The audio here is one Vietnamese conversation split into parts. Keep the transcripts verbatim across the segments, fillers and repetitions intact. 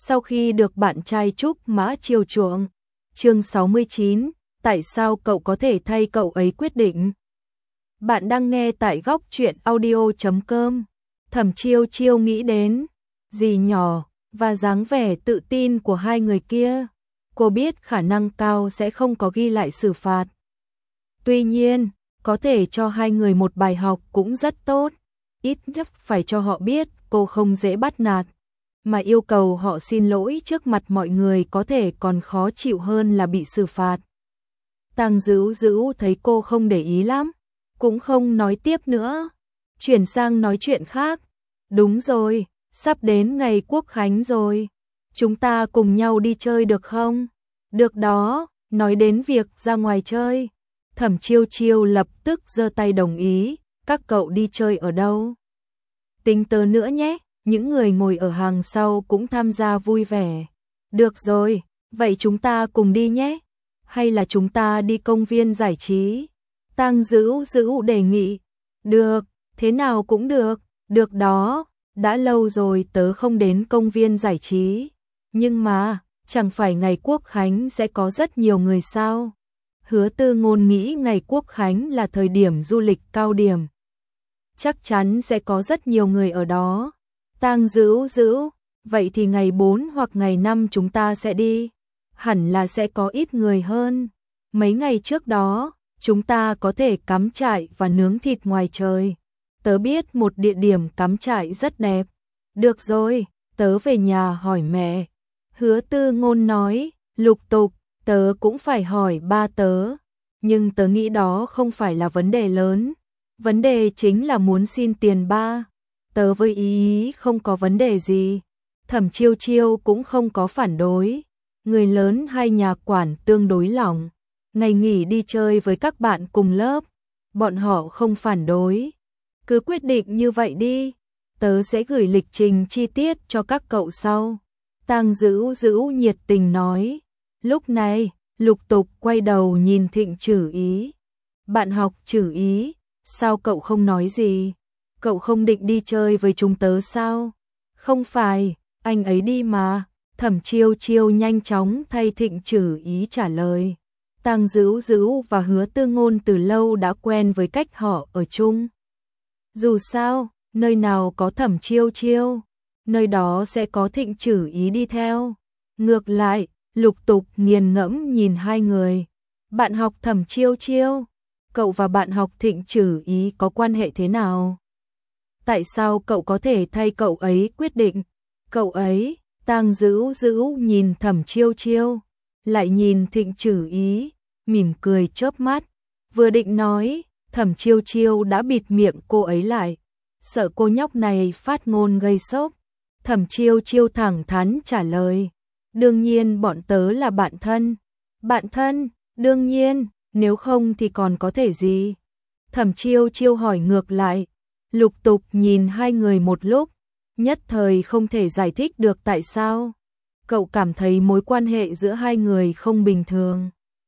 Sau khi được bạn trai Trúc Mã chiều chuộng. Chương sáu mươi chín, tại sao cậu có thể thay cậu ấy quyết định? Bạn đang nghe tại góc truyện audio chấm com. Thẩm Chiêu Chiêu nghĩ đến dì nhỏ và dáng vẻ tự tin của hai người kia. Cô biết khả năng cao sẽ không có ghi lại xử phạt. Tuy nhiên, có thể cho hai người một bài học cũng rất tốt. Ít nhất phải cho họ biết cô không dễ bắt nạt. Mà yêu cầu họ xin lỗi trước mặt mọi người có thể còn khó chịu hơn là bị xử phạt. Tang Dữu Dữu thấy cô không để ý lắm, cũng không nói tiếp nữa. Chuyển sang nói chuyện khác. Đúng rồi, sắp đến ngày Quốc Khánh rồi. Chúng ta cùng nhau đi chơi được không? Được đó, nói đến việc ra ngoài chơi. Thẩm Chiêu Chiêu lập tức giơ tay đồng ý. Các cậu đi chơi ở đâu? Tính tớ nữa nhé. Những người ngồi ở hàng sau cũng tham gia vui vẻ. Được rồi, vậy chúng ta cùng đi nhé. Hay là chúng ta đi công viên giải trí? Tang Dữu Dữu đề nghị. Được, thế nào cũng được. Được đó, đã lâu rồi tớ không đến công viên giải trí. Nhưng mà, chẳng phải ngày Quốc Khánh sẽ có rất nhiều người sao? Hứa Tư Ngôn nghĩ ngày Quốc Khánh là thời điểm du lịch cao điểm. Chắc chắn sẽ có rất nhiều người ở đó. Tang Dữu Dữu, vậy thì ngày bốn hoặc ngày năm chúng ta sẽ đi. Hẳn là sẽ có ít người hơn. Mấy ngày trước đó, chúng ta có thể cắm trại và nướng thịt ngoài trời. Tớ biết một địa điểm cắm trại rất đẹp. Được rồi, tớ về nhà hỏi mẹ. Hứa Tư Ngôn nói, lục tục, tớ cũng phải hỏi ba tớ. Nhưng tớ nghĩ đó không phải là vấn đề lớn. Vấn đề chính là muốn xin tiền ba. Tớ với ý ý không có vấn đề gì. Thẩm Chiêu Chiêu cũng không có phản đối. Người lớn hay nhà quản tương đối lỏng. Ngày nghỉ đi chơi với các bạn cùng lớp. Bọn họ không phản đối. Cứ quyết định như vậy đi. Tớ sẽ gửi lịch trình chi tiết cho các cậu sau. Tang Dữu Dữu nhiệt tình nói. Lúc này, lục tục quay đầu nhìn Thịnh Chử Ý. Bạn học Chử Ý, sao cậu không nói gì? Cậu không định đi chơi với chúng tớ sao? Không phải, anh ấy đi mà. Thẩm Chiêu Chiêu nhanh chóng thay Thịnh Chử Ý trả lời. Tang Dữu Dữu và Hứa Tư Ngôn từ lâu đã quen với cách họ ở chung. Dù sao, nơi nào có Thẩm Chiêu Chiêu, nơi đó sẽ có Thịnh Chử Ý đi theo. Ngược lại, lục tục nghiền ngẫm nhìn hai người. Bạn học Thẩm Chiêu Chiêu, cậu và bạn học Thịnh Chử Ý có quan hệ thế nào? Tại sao cậu có thể thay cậu ấy quyết định? Cậu ấy, Tang Dữu Dữu nhìn Thẩm Chiêu Chiêu, lại nhìn Thịnh Chử Ý, mỉm cười chớp mắt. Vừa định nói, Thẩm Chiêu Chiêu đã bịt miệng cô ấy lại, sợ cô nhóc này phát ngôn gây sốc. Thẩm Chiêu Chiêu thẳng thắn trả lời, đương nhiên bọn tớ là bạn thân. Bạn thân, đương nhiên, nếu không thì còn có thể gì? Thẩm Chiêu Chiêu hỏi ngược lại. Lục tục nhìn hai người một lúc, nhất thời không thể giải thích được tại sao. Cậu cảm thấy mối quan hệ giữa hai người không bình thường.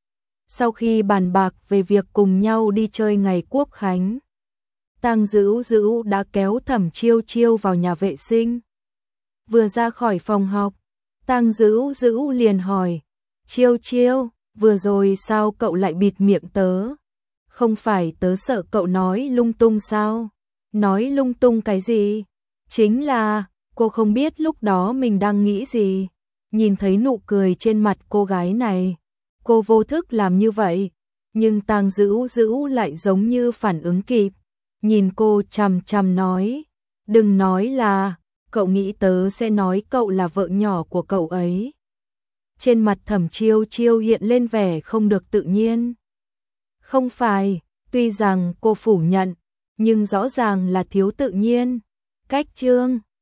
Sau khi bàn bạc về việc cùng nhau đi chơi ngày Quốc Khánh, Tang Dữu Dữu đã kéo Thẩm Chiêu Chiêu vào nhà vệ sinh. Vừa ra khỏi phòng học, Tang Dữu Dữu liền hỏi, Chiêu Chiêu, vừa rồi sao cậu lại bịt miệng tớ? Không phải tớ sợ cậu nói lung tung sao? Nói lung tung cái gì? Chính là, cô không biết lúc đó mình đang nghĩ gì. Nhìn thấy nụ cười trên mặt cô gái này, cô vô thức làm như vậy. Nhưng Tang Dữu Dữu lại giống như phản ứng kịp. Nhìn cô chằm chằm nói, đừng nói là, cậu nghĩ tớ sẽ nói cậu là vợ nhỏ của cậu ấy. Trên mặt Thẩm Chiêu Chiêu hiện lên vẻ không được tự nhiên. Không phải, tuy rằng cô phủ nhận, nhưng rõ ràng là thiếu tự nhiên. Cách chương